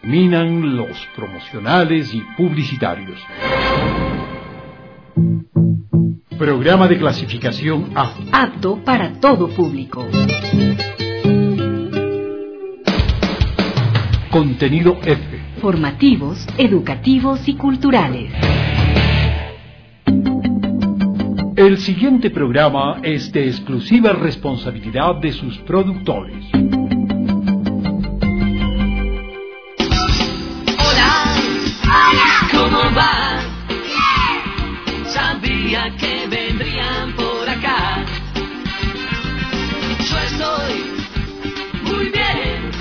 Minan los promocionales y publicitarios. Programa de clasificación A. Apto para todo público. Contenido F. Formativos, educativos y culturales. El siguiente programa es de exclusiva responsabilidad de sus productores. ¿Cómo va? Sabía que vendrían por acá. Yo estoy muy bien,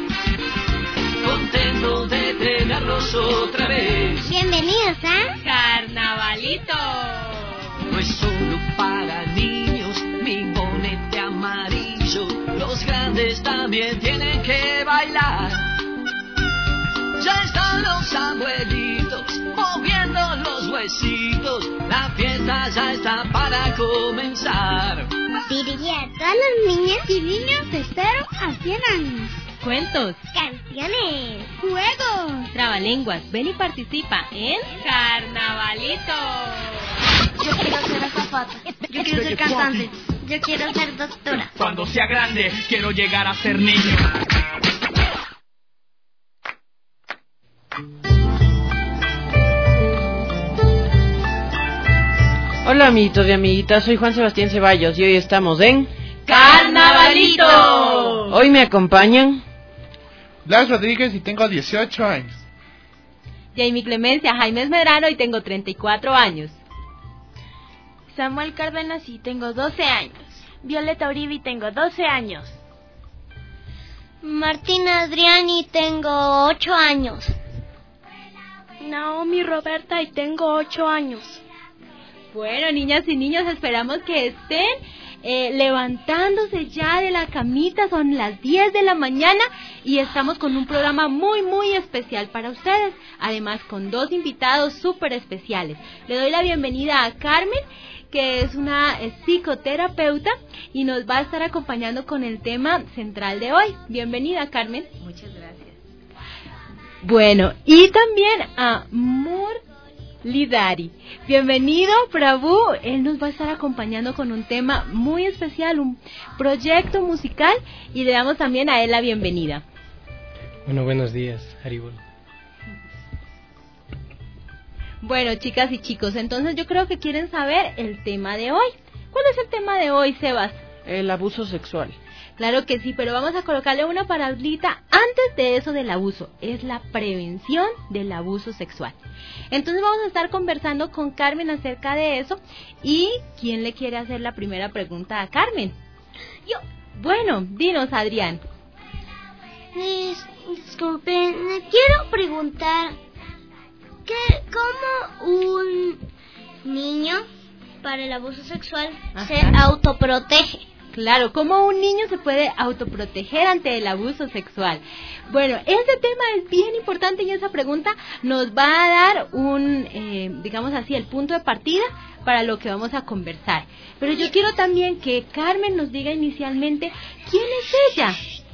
contento de tenerlos otra vez. Bienvenidos a Carnavalito. No es solo para niños, mi bonete amarillo. Los grandes también tienen que bailar. Ya están los abuelitos moviendo los huesitos. La fiesta ya está para comenzar. Dirigida a todas las niñas y niños de 0 a 100 años. Cuentos, Canciones, juegos, trabalenguas. Ven y participa en Carnavalito. Yo quiero ser azafata. Yo quiero ser cantante. Yo quiero ser doctora. Cuando sea grande, quiero llegar a ser niño. Hola amiguitos y amiguitas, soy Juan Sebastián Ceballos y hoy estamos en ¡Carnavalito! Hoy me acompañan Blas Rodríguez y tengo 18 años. Jamie Clemencia, Jaime Medrano y tengo 34 años. Samuel Cárdenas y tengo 12 años. Violeta Uribe y tengo 12 años. Martina Adriani, tengo 8 años. Naomi Roberta y tengo 8 años. Bueno, niñas y niños, esperamos que estén levantándose ya de la camita. Son las 10 de la mañana y estamos con un programa muy, muy especial para ustedes. Además, con 2 invitados súper especiales. Le doy la bienvenida a Carmen, que es una psicoterapeuta y nos va a estar acompañando con el tema central de hoy. Bienvenida, Carmen. Muchas gracias. Bueno, y también a Lidari. Bienvenido, Prabhu. Él nos va a estar acompañando con un tema muy especial, un proyecto musical, y le damos también a él la bienvenida. Bueno, buenos días, Haribol. Bueno, chicas y chicos, entonces yo creo que quieren saber el tema de hoy. ¿Cuál es el tema de hoy, Sebas? el abuso sexual. Claro que sí, pero vamos a colocarle una palabrita antes de eso del abuso. Es la prevención del abuso sexual. Entonces vamos a estar conversando con Carmen acerca de eso. ¿Y quién le quiere hacer la primera pregunta a Carmen? Yo. Bueno, dinos, Adrián. Disculpen, quiero preguntar ¿cómo un niño para el abuso sexual se autoprotege? Claro, ¿cómo un niño se puede autoproteger ante el abuso sexual? Bueno, ese tema es bien importante y esa pregunta nos va a dar digamos así, el punto de partida para lo que vamos a conversar. Pero yo quiero también que Carmen nos diga inicialmente quién es ella.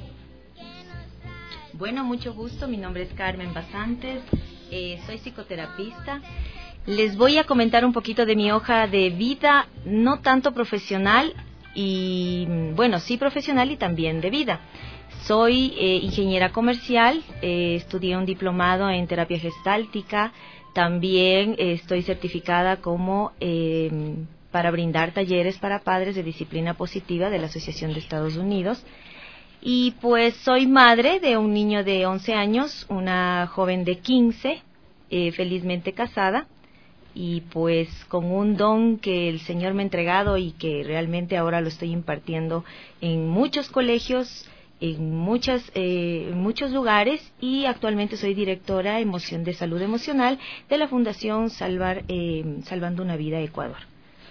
Bueno, mucho gusto, mi nombre es Carmen Basantes, soy psicoterapista. Les voy a comentar un poquito de mi hoja de vida, no tanto profesional, y bueno, sí profesional y también de vida. Soy ingeniera comercial, estudié un diplomado en terapia gestáltica, también estoy certificada como para brindar talleres para padres de disciplina positiva de la Asociación de Estados Unidos. Y pues soy madre de un niño de 11 años, una joven de 15, felizmente casada, y pues con un don que el Señor me ha entregado y que realmente ahora lo estoy impartiendo en muchos colegios, en muchos lugares, y actualmente soy directora de salud emocional de la Fundación Salvando una Vida Ecuador.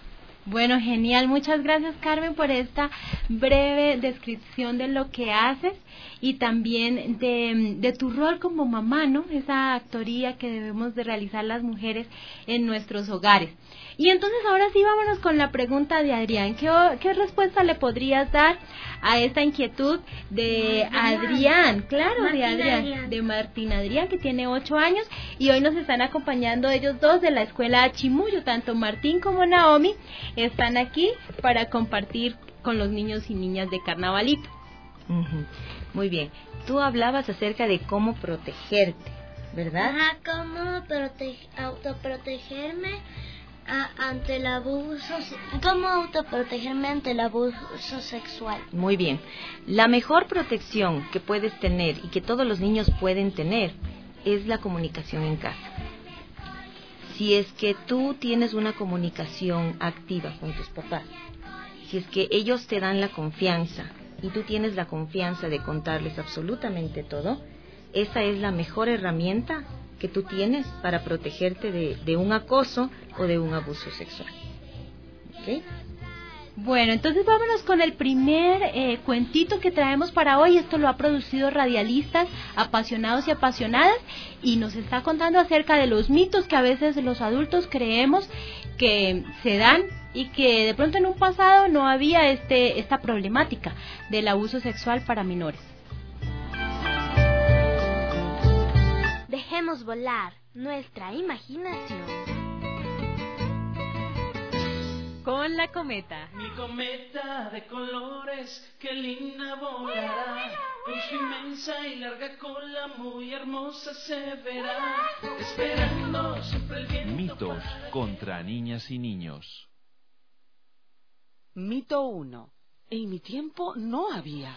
Bueno, genial. Muchas gracias, Carmen, por esta breve descripción de lo que haces y también de tu rol como mamá, ¿no? Esa actoría que debemos de realizar las mujeres en nuestros hogares. Y entonces ahora sí vámonos con la pregunta de Adrián. ¿Qué respuesta le podrías dar a esta inquietud de Adrián? Claro, de Adrián, de Martín Adrián, que tiene 8 años y hoy nos están acompañando ellos dos de la escuela Chimuyo. Tanto Martín como Naomi están aquí para compartir con los niños y niñas de Carnavalito. Muy bien. Tú hablabas acerca de cómo protegerte, ¿verdad? Ajá, cómo autoprotegerme ante el abuso, cómo autoprotegerme ante el abuso sexual. Muy bien. La mejor protección que puedes tener y que todos los niños pueden tener es la comunicación en casa. Si es que tú tienes una comunicación activa con tus papás, si es que ellos te dan la confianza y tú tienes la confianza de contarles absolutamente todo, esa es la mejor herramienta que tú tienes para protegerte de un acoso o de un abuso sexual. ¿Okay? Bueno, entonces vámonos con el primer cuentito que traemos para hoy. Esto lo ha producido Radialistas Apasionados y Apasionadas y nos está contando acerca de los mitos que a veces los adultos creemos que se dan y que de pronto en un pasado no había esta problemática del abuso sexual para menores. Dejemos volar nuestra imaginación. Con la cometa. Mi cometa de colores, qué linda volará. Con su inmensa y larga cola, muy hermosa se verá. Esperando siempre el viento. Mitos contra niñas y niños. Mito 1. En mi tiempo no había.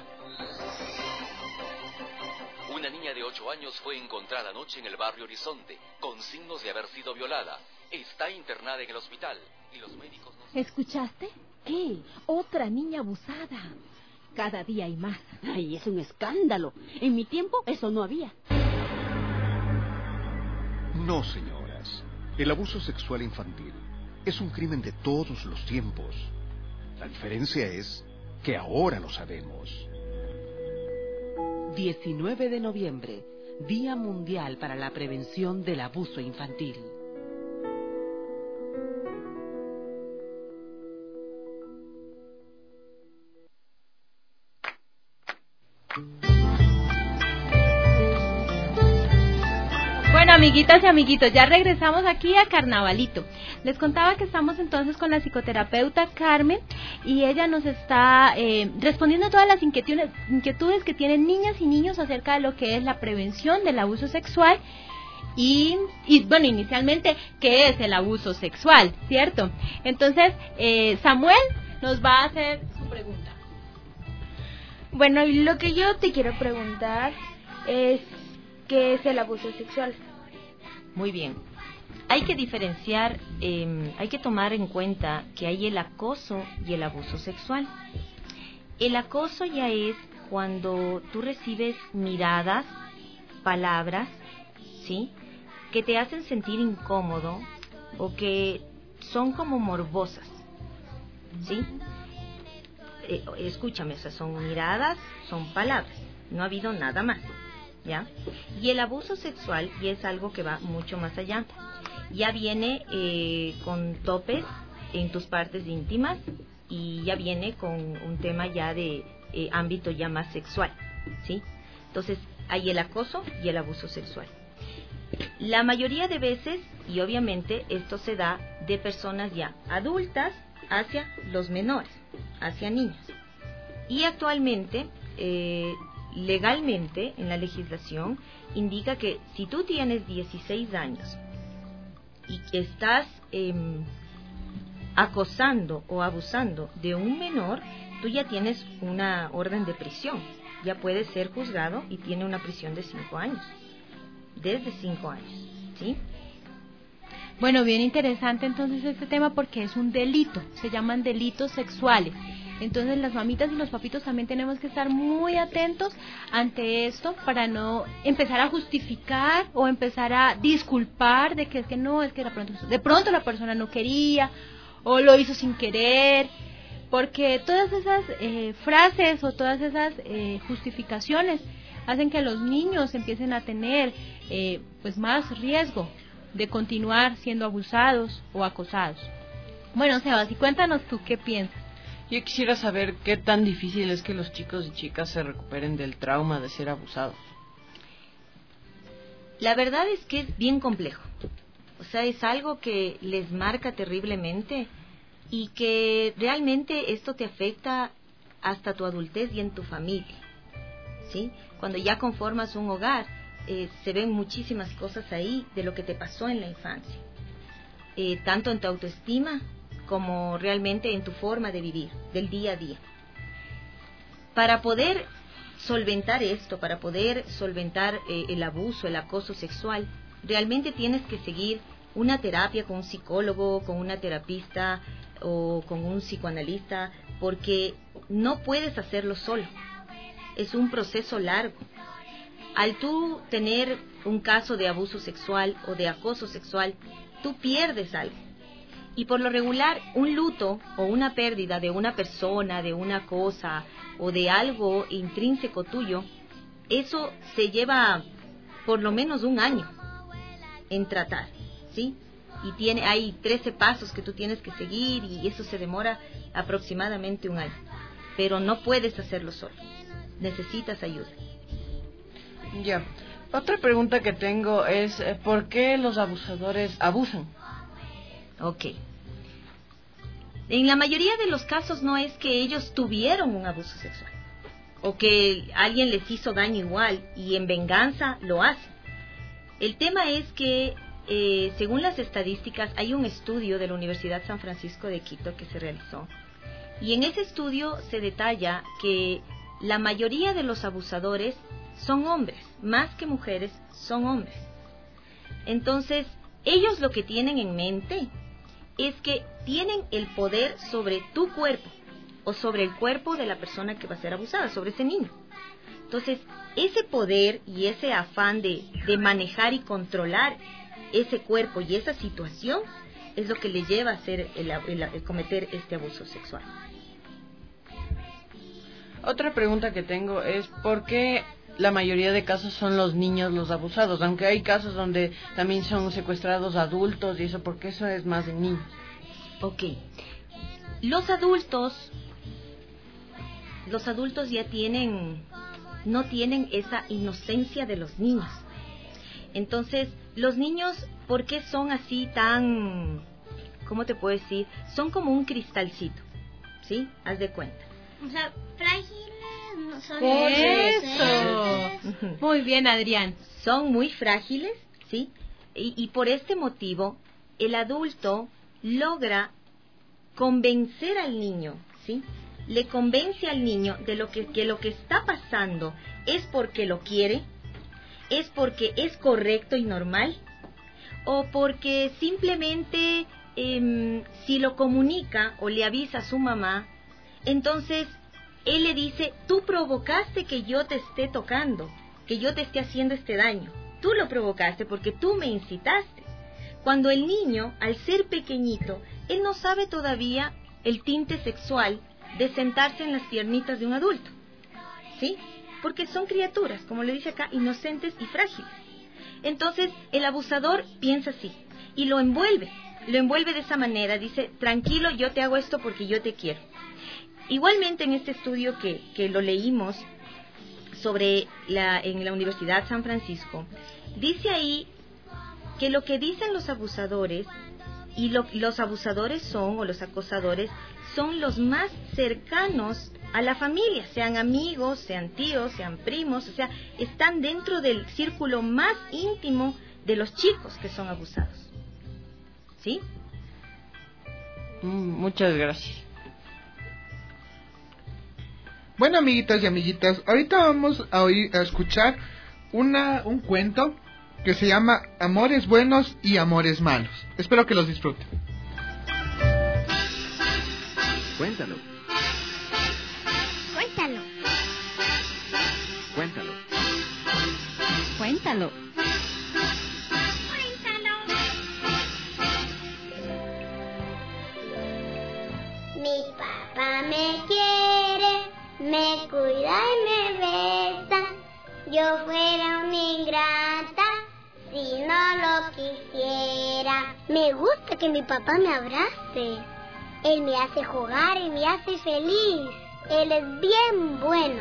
Una niña de 8 años fue encontrada anoche en el barrio Horizonte, con signos de haber sido violada. Está internada en el hospital y los médicos no... ¿Escuchaste? ¿Qué? Otra niña abusada. Cada día hay más. Ay, es un escándalo. En mi tiempo eso no había. No, señoras. El abuso sexual infantil es un crimen de todos los tiempos. La diferencia es que ahora lo sabemos. 19 de noviembre, Día Mundial para la Prevención del Abuso Infantil. Bueno, amiguitas y amiguitos, ya regresamos aquí a Carnavalito. Les contaba que estamos entonces con la psicoterapeuta Carmen y ella nos está respondiendo a todas las inquietudes que tienen niñas y niños acerca de lo que es la prevención del abuso sexual y bueno, inicialmente, ¿qué es el abuso sexual? ¿Cierto? Entonces, Samuel nos va a hacer su pregunta. Bueno, y lo que yo te quiero preguntar es ¿qué es el abuso sexual? Muy bien. Hay que diferenciar, hay que tomar en cuenta que hay el acoso y el abuso sexual. El acoso ya es cuando tú recibes miradas, palabras, ¿sí?, que te hacen sentir incómodo o que son como morbosas, ¿sí? Escúchame, esas son miradas, son palabras, no ha habido nada más, ¿ya? Y el abuso sexual ya es algo que va mucho más allá. Ya viene con topes en tus partes íntimas y ya viene con un tema ya de ámbito ya más sexual, ¿sí? Entonces, hay el acoso y el abuso sexual. La mayoría de veces, y obviamente esto se da de personas ya adultas hacia los menores, hacia niños. Y actualmente, legalmente, en la legislación, indica que si tú tienes 16 años y que estás acosando o abusando de un menor, tú ya tienes una orden de prisión, ya puedes ser juzgado y tiene una prisión de 5 años, desde 5 años, ¿sí? Bueno, bien interesante entonces este tema porque es un delito, se llaman delitos sexuales. Entonces las mamitas y los papitos también tenemos que estar muy atentos ante esto para no empezar a justificar o empezar a disculpar de que es que no, es que de pronto la persona no quería o lo hizo sin querer, porque todas esas frases o todas esas justificaciones hacen que los niños empiecen a tener pues más riesgo de continuar siendo abusados o acosados. Bueno, Sebas, y cuéntanos tú qué piensas. Yo quisiera saber qué tan difícil es que los chicos y chicas se recuperen del trauma de ser abusados. La verdad es que es bien complejo. O sea, es algo que les marca terriblemente y que realmente esto te afecta hasta tu adultez y en tu familia, ¿sí? Cuando ya conformas un hogar, se ven muchísimas cosas ahí de lo que te pasó en la infancia, tanto en tu autoestima como realmente en tu forma de vivir, del día a día. Para poder solventar esto, para poder solventar el abuso, el acoso sexual, realmente tienes que seguir una terapia con un psicólogo, con una terapista o con un psicoanalista, porque no puedes hacerlo solo. Es un proceso largo. Al tú tener un caso de abuso sexual o de acoso sexual, tú pierdes algo. Y por lo regular, un luto o una pérdida de una persona, de una cosa o de algo intrínseco tuyo, eso se lleva por lo menos un año en tratar, ¿sí? Y hay 13 pasos que tú tienes que seguir y eso se demora aproximadamente un año. Pero no puedes hacerlo solo. Necesitas ayuda. Ya. Otra pregunta que tengo es, ¿por qué los abusadores abusan? Ok. En la mayoría de los casos no es que ellos tuvieron un abuso sexual o que alguien les hizo daño igual y en venganza lo hacen. El tema es que, según las estadísticas, hay un estudio de la Universidad San Francisco de Quito que se realizó. Y en ese estudio se detalla que la mayoría de los abusadores son hombres, más que mujeres, son hombres. Entonces, ellos lo que tienen en mente es que tienen el poder sobre tu cuerpo o sobre el cuerpo de la persona que va a ser abusada, sobre ese niño. Entonces, ese poder y ese afán de manejar y controlar ese cuerpo y esa situación es lo que le lleva a hacer el cometer este abuso sexual. Otra pregunta que tengo es, ¿por qué la mayoría de casos son los niños los abusados? Aunque hay casos donde también son secuestrados adultos y eso, ¿por qué eso es más de niños? Ok. Los adultos ya no tienen esa inocencia de los niños. Entonces, los niños, ¿por qué son así tan, cómo te puedo decir? Son como un cristalcito, ¿sí? Haz de cuenta. O sea, frágiles, no son ¡Eso! Muy bien, Adrián. Son muy frágiles, ¿sí? Y por este motivo, el adulto logra convencer al niño, ¿sí? Le convence al niño de que lo que está pasando es porque lo quiere, es porque es correcto y normal, o porque simplemente si lo comunica o le avisa a su mamá, entonces él le dice, tú provocaste que yo te esté tocando, que yo te esté haciendo este daño. Tú lo provocaste porque tú me incitaste. Cuando el niño, al ser pequeñito, él no sabe todavía el tinte sexual de sentarse en las piernitas de un adulto, ¿sí? Porque son criaturas, como le dice acá, inocentes y frágiles. Entonces, el abusador piensa así y lo envuelve de esa manera, dice, tranquilo, yo te hago esto porque yo te quiero. Igualmente en este estudio que lo leímos en la Universidad San Francisco, dice ahí que lo que dicen los abusadores y los abusadores son, o los acosadores, son los más cercanos a la familia, sean amigos, sean tíos, sean primos, o sea, están dentro del círculo más íntimo de los chicos que son abusados. ¿Sí? Muchas gracias. Bueno, amiguitas y amiguitas, ahorita vamos a escuchar un cuento que se llama Amores Buenos y Amores Malos. Espero que los disfruten. Cuéntalo. Cuéntalo. Cuéntalo. Cuéntalo. papá me quiere, me cuida y me besa. Yo fuera una ingrata si no lo quisiera. Me gusta que mi papá me abrace. Él me hace jugar y me hace feliz. Él es bien bueno.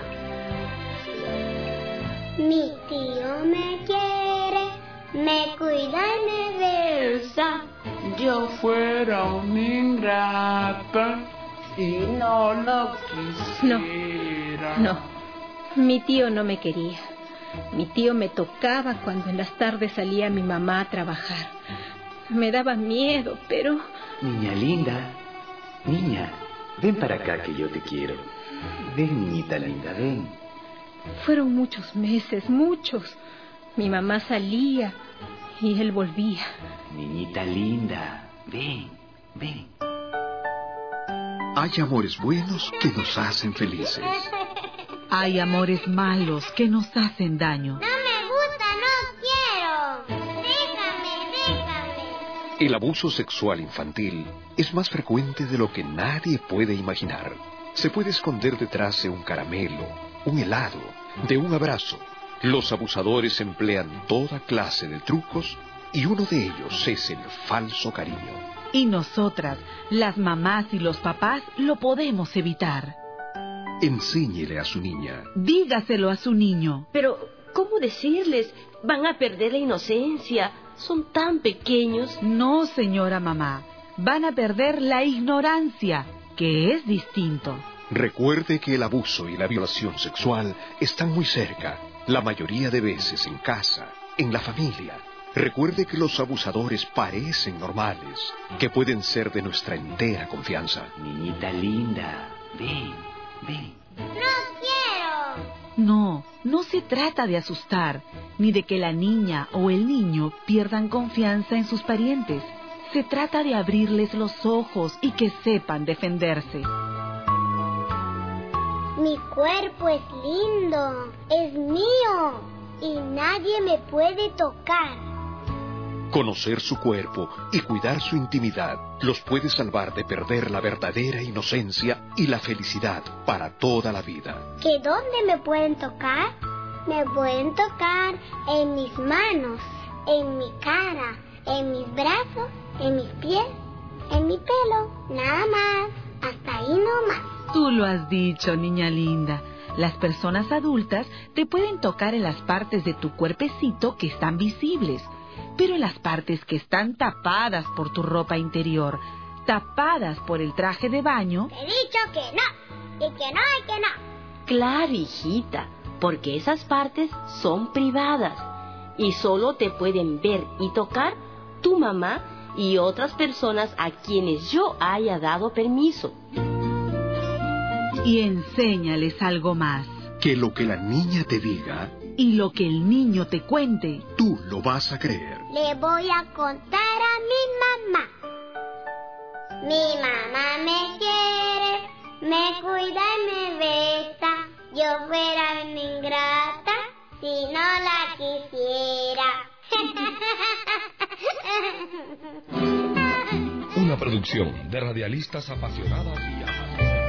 Mi tío me quiere, me cuida y me besa. Yo fuera una ingrata si no lo quisiera. No, mi tío no me quería. Mi tío me tocaba cuando en las tardes salía mi mamá a trabajar. Me daba miedo, pero... Niña linda, niña, ven para acá que yo te quiero. Ven, niñita linda, ven. Fueron muchos meses, muchos. Mi mamá salía y él volvía. Niñita linda, ven, ven. Hay amores buenos que nos hacen felices. Hay amores malos que nos hacen daño. No me gusta, no quiero. Déjame. El abuso sexual infantil es más frecuente de lo que nadie puede imaginar. Se puede esconder detrás de un caramelo, un helado, de un abrazo. Los abusadores emplean toda clase de trucos y uno de ellos es el falso cariño. Y nosotras, las mamás y los papás, lo podemos evitar. Enséñele a su niña. Dígaselo a su niño. Pero, ¿cómo decirles? Van a perder la inocencia. Son tan pequeños. No, señora mamá. Van a perder la ignorancia, que es distinto. Recuerde que el abuso y la violación sexual están muy cerca, la mayoría de veces en casa, en la familia. Recuerde que los abusadores parecen normales, que pueden ser de nuestra entera confianza. Niñita linda, ven, ven. ¡No quiero! No, no se trata de asustar, ni de que la niña o el niño pierdan confianza en sus parientes. Se trata de abrirles los ojos y que sepan defenderse. Mi cuerpo es lindo, es mío y nadie me puede tocar. Conocer su cuerpo y cuidar su intimidad los puede salvar de perder la verdadera inocencia y la felicidad para toda la vida. ¿Que dónde me pueden tocar? Me pueden tocar en mis manos, en mi cara, en mis brazos, en mis pies, en mi pelo, nada más, hasta ahí nomás. Tú lo has dicho, niña linda. Las personas adultas te pueden tocar en las partes de tu cuerpecito que están visibles, pero en las partes que están tapadas por tu ropa interior, tapadas por el traje de baño... He dicho que no, y que no, y que no. Claro, hijita, porque esas partes son privadas y solo te pueden ver y tocar tu mamá y otras personas a quienes yo haya dado permiso. Y enséñales algo más. Que lo que la niña te diga y lo que el niño te cuente, tú lo vas a creer. Le voy a contar a mi mamá. Mi mamá me quiere, me cuida y me besa. Yo fuera una ingrata si no la quisiera. Una producción de radialistas apasionadas y apasionadas.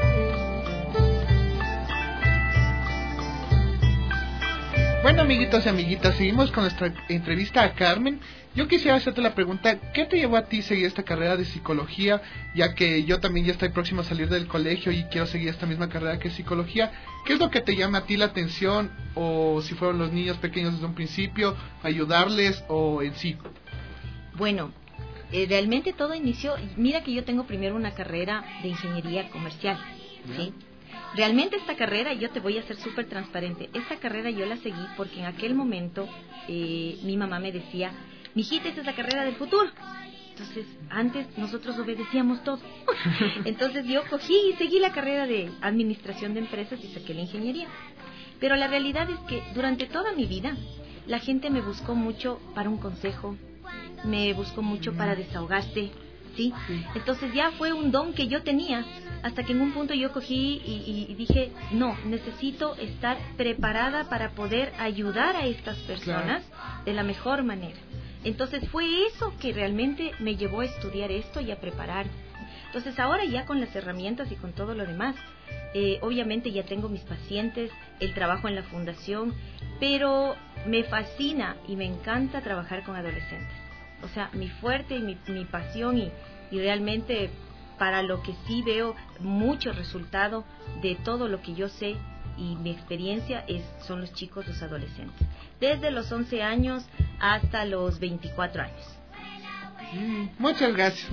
Bueno, amiguitos y amiguitas, seguimos con nuestra entrevista a Carmen. Yo quisiera hacerte la pregunta, ¿qué te llevó a ti seguir esta carrera de psicología? Ya que yo también ya estoy próximo a salir del colegio y quiero seguir esta misma carrera que es psicología. ¿Qué es lo que te llama a ti la atención? O si fueron los niños pequeños desde un principio, ayudarles o en sí. Bueno, realmente todo inició, mira que yo tengo primero una carrera de ingeniería comercial, ¿sí? Realmente esta carrera, yo te voy a ser súper transparente, esta carrera yo la seguí porque en aquel momento mi mamá me decía, mijita, esta es la carrera del futuro. Entonces, antes nosotros obedecíamos todo. Entonces yo cogí y seguí la carrera de administración de empresas y saqué la ingeniería. Pero la realidad es que durante toda mi vida, la gente me buscó mucho para un consejo, me buscó mucho para desahogarse, ¿sí? Entonces ya fue un don que yo tenía, hasta que en un punto yo cogí y dije, no, necesito estar preparada para poder ayudar a estas personas de la mejor manera. Entonces fue eso que realmente me llevó a estudiar esto y a preparar. Entonces ahora ya con las herramientas y con todo lo demás, obviamente ya tengo mis pacientes, el trabajo en la fundación, pero me fascina y me encanta trabajar con adolescentes. O sea, mi fuerte y mi pasión y realmente para lo que sí veo mucho resultado de todo lo que yo sé y mi experiencia son los chicos, los adolescentes, desde los 11 años hasta los 24 años. Muchas gracias.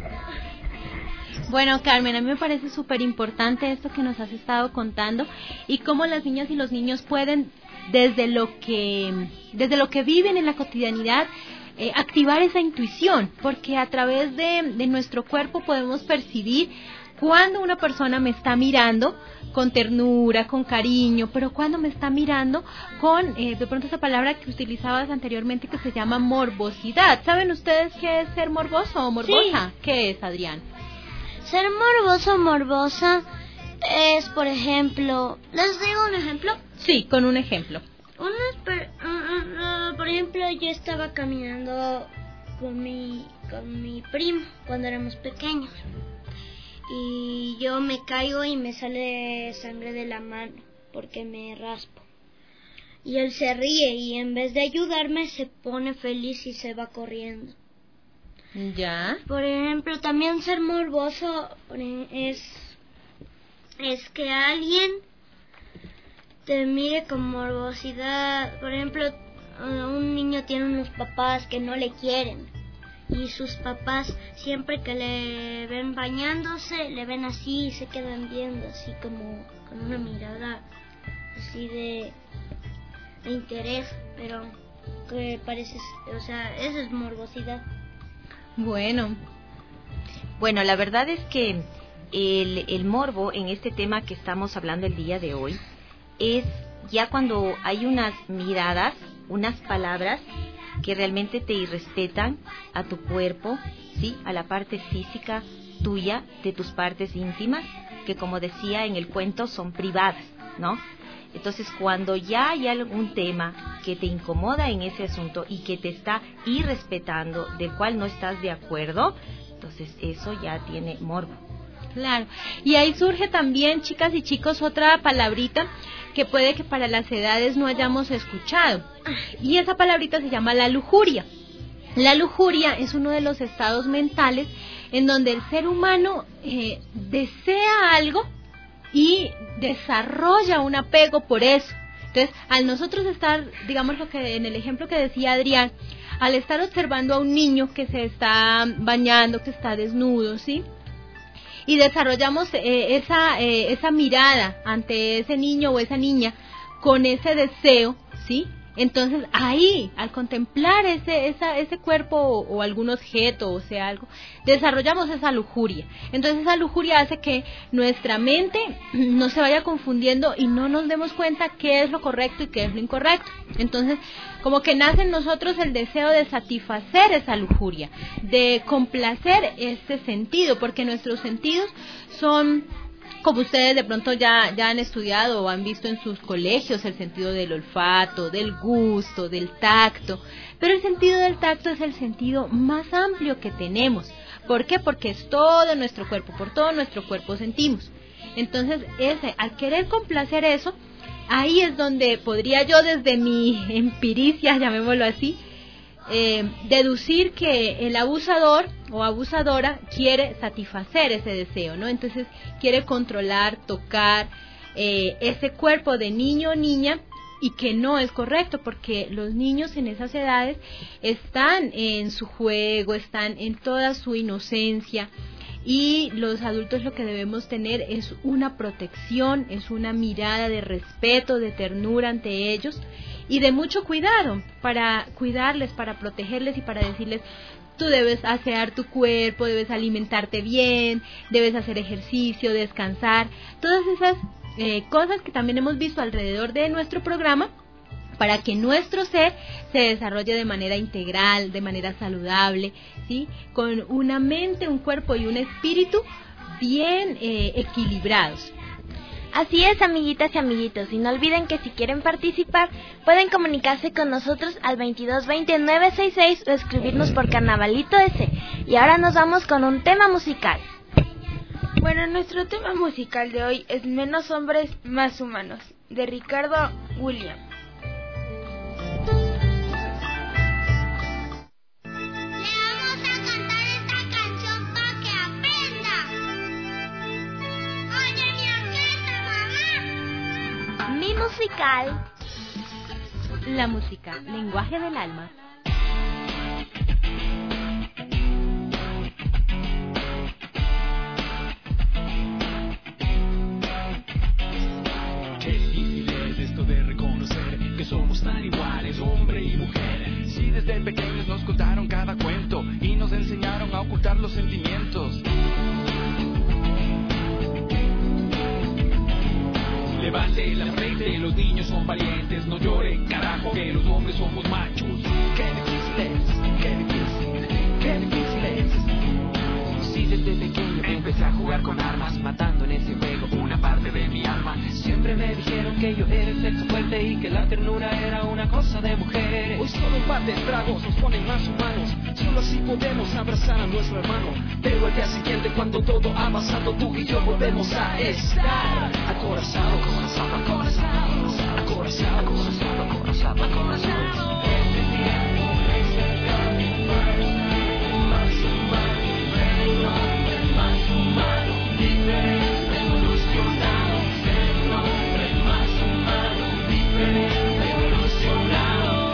Bueno, Carmen, a mí me parece súper importante esto que nos has estado contando y cómo las niñas y los niños pueden, desde lo que viven en la cotidianidad, activar esa intuición, porque a través de nuestro cuerpo podemos percibir cuando una persona me está mirando con ternura, con cariño, pero cuando me está mirando con, de pronto esa palabra que utilizabas anteriormente que se llama morbosidad. ¿Saben ustedes qué es ser morboso o morbosa? Sí. ¿Qué es, Adrián? Ser morboso o morbosa es, por ejemplo, ¿les digo un ejemplo? Sí, con un ejemplo. Por ejemplo, yo estaba caminando con mi primo cuando éramos pequeños y yo me caigo y me sale sangre de la mano porque me raspo y él se ríe y en vez de ayudarme se pone feliz y se va corriendo. Ya. Por ejemplo, también ser morboso es que alguien te mire con morbosidad. Por ejemplo, un niño tiene unos papás que no le quieren y sus papás siempre que le ven bañándose le ven así y se quedan viendo así como con una mirada así de interés, pero que parece, o sea, eso es morbosidad. Bueno, la verdad es que el morbo en este tema que estamos hablando el día de hoy es ya cuando hay unas miradas, unas palabras que realmente te irrespetan a tu cuerpo, ¿sí? A la parte física tuya, de tus partes íntimas, que como decía en el cuento son privadas, ¿no? Entonces cuando ya hay algún tema que te incomoda en ese asunto y que te está irrespetando, del cual no estás de acuerdo, entonces eso ya tiene morbo. Claro, y ahí surge también, chicas y chicos, otra palabrita que puede que para las edades no hayamos escuchado, y esa palabrita se llama la lujuria. La lujuria es uno de los estados mentales en donde el ser humano desea algo y desarrolla un apego por eso. Entonces, al nosotros estar, digamos lo que en el ejemplo que decía Adrián, al estar observando a un niño que se está bañando, que está desnudo, ¿sí? Y desarrollamos esa mirada ante ese niño o esa niña con ese deseo, ¿sí? Entonces ahí, al contemplar ese cuerpo o algún objeto, o sea algo, desarrollamos esa lujuria. Entonces esa lujuria hace que nuestra mente no se vaya confundiendo y no nos demos cuenta qué es lo correcto y qué es lo incorrecto. Entonces como que nace en nosotros el deseo de satisfacer esa lujuria, de complacer este sentido, porque nuestros sentidos son, como ustedes de pronto ya han estudiado o han visto en sus colegios, el sentido del olfato, del gusto, del tacto, pero el sentido del tacto es el sentido más amplio que tenemos. ¿Por qué? Porque es todo nuestro cuerpo, por todo nuestro cuerpo sentimos. Entonces, al querer complacer eso, ahí es donde podría yo desde mi empiricia, llamémoslo así, deducir que el abusador o abusadora quiere satisfacer ese deseo, ¿no? Entonces quiere controlar, tocar ese cuerpo de niño o niña, y que no es correcto, porque los niños en esas edades están en su juego, están en toda su inocencia, y los adultos lo que debemos tener es una protección, es una mirada de respeto, de ternura ante ellos y de mucho cuidado para cuidarles, para protegerles y para decirles: tú debes asear tu cuerpo, debes alimentarte bien, debes hacer ejercicio, descansar, todas esas cosas que también hemos visto alrededor de nuestro programa, para que nuestro ser se desarrolle de manera integral, de manera saludable, ¿sí? Con una mente, un cuerpo y un espíritu bien equilibrados. Así es, amiguitas y amiguitos, y no olviden que si quieren participar pueden comunicarse con nosotros al 2220-966 o escribirnos por Carnavalito S. Y ahora nos vamos con un tema musical. Bueno, nuestro tema musical de hoy es Menos hombres, más humanos, de Ricardo William. Mi musical. La música, lenguaje del alma. Qué difícil es esto de reconocer que somos tan iguales, hombre y mujer. Si desde pequeños nos contaron cada cuento y nos enseñaron a ocultar los sentimientos. Levante la frente, los niños son valientes, no lloren, carajo, que los hombres somos machos. Qué difícil es, qué difícil, qué difícil es. Si desde pequeño empecé a jugar con armas, matando en ese juego una parte de mi alma. Siempre me dijeron que yo era el sexo fuerte y que la ternura era una cosa de mujeres. Hoy solo un par de tragos nos ponen más humanos, solo así podemos abrazar a nuestro hermano. Pero al día siguiente, cuando todo ha pasado, tú y yo volvemos a estar acorazados, acorazados, acorazados, acorazados, acorazados, acorazados. Este tiempo es el camino más humano, más humano, diferente, evolucionado. Ser un hombre más humano, diferente, evolucionado.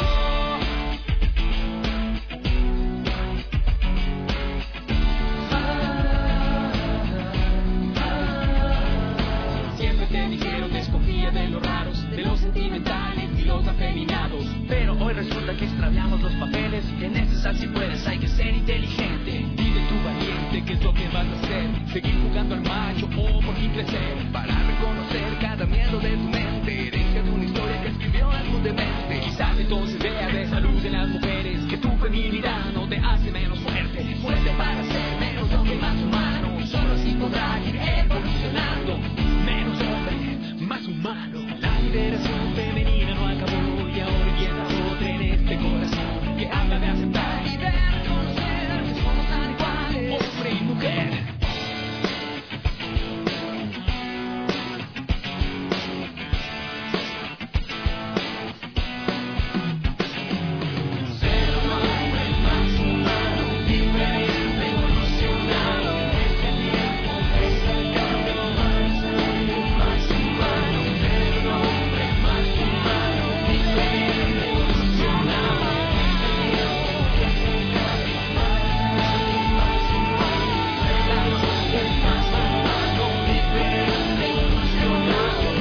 Siempre te dijeron desconfía de los raros, de los sentimentales y los afeminados. Pero hoy resulta que extraviamos los papeles. En este sal si puedes hay que ser inteligente. Vive tu valiente, ¿qué es lo que vas a hacer? Seguir jugando al macho o por fin crecer. Para reconocer cada miedo de tu mente, herencia de una historia que escribió algún demente. Quizás entonces veas esa luz en las mujeres, que tu feminidad no te hace menos fuerte. Fuerte para ser menos hombre y más humano. Solo así podrás ir evolucionando. Menos hombre, más humano. La liberación femenina no acabó y ahora empieza otra en este corazón que habla de aceptar y de reconocer que somos tan iguales, hombre y mujer. Ser un hombre más humano, diferente, evolucionado. Este tiempo es el cambio más humano. Ser un hombre más humano, diferente, evolucionado. Este tiempo es el cambio más humano, diferente, evolucionado.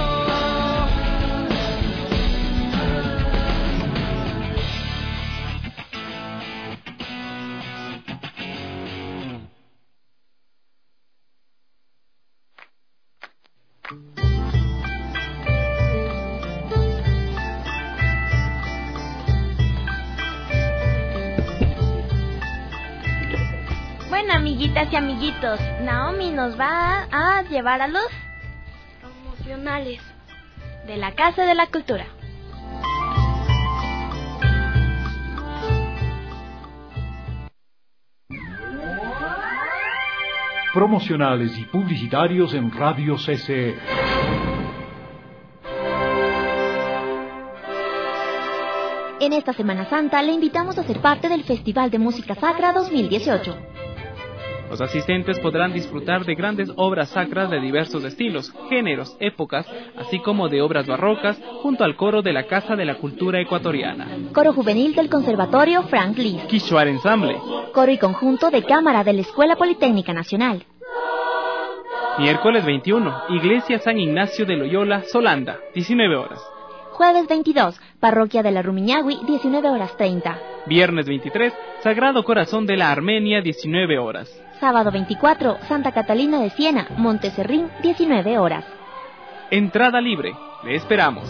Bueno, amiguitas y amiguitos, Naomi nos va a llevar a los promocionales de la Casa de la Cultura. Promocionales y publicitarios en Radio CCE. En esta Semana Santa le invitamos a ser parte del Festival de Música Sacra 2018. Los asistentes podrán disfrutar de grandes obras sacras de diversos estilos, géneros, épocas, así como de obras barrocas, junto al coro de la Casa de la Cultura Ecuatoriana. Coro juvenil del Conservatorio Frank Liszt. Quichuar Ensamble. Coro y conjunto de cámara de la Escuela Politécnica Nacional. Miércoles 21, Iglesia San Ignacio de Loyola, Solanda, 19 horas. Jueves 22, Parroquia de la Rumiñahui, 19 horas 30. Viernes 23, Sagrado Corazón de la Armenia, 19 horas. Sábado 24, Santa Catalina de Siena, Monteserrín, 19 horas. Entrada libre. Le esperamos.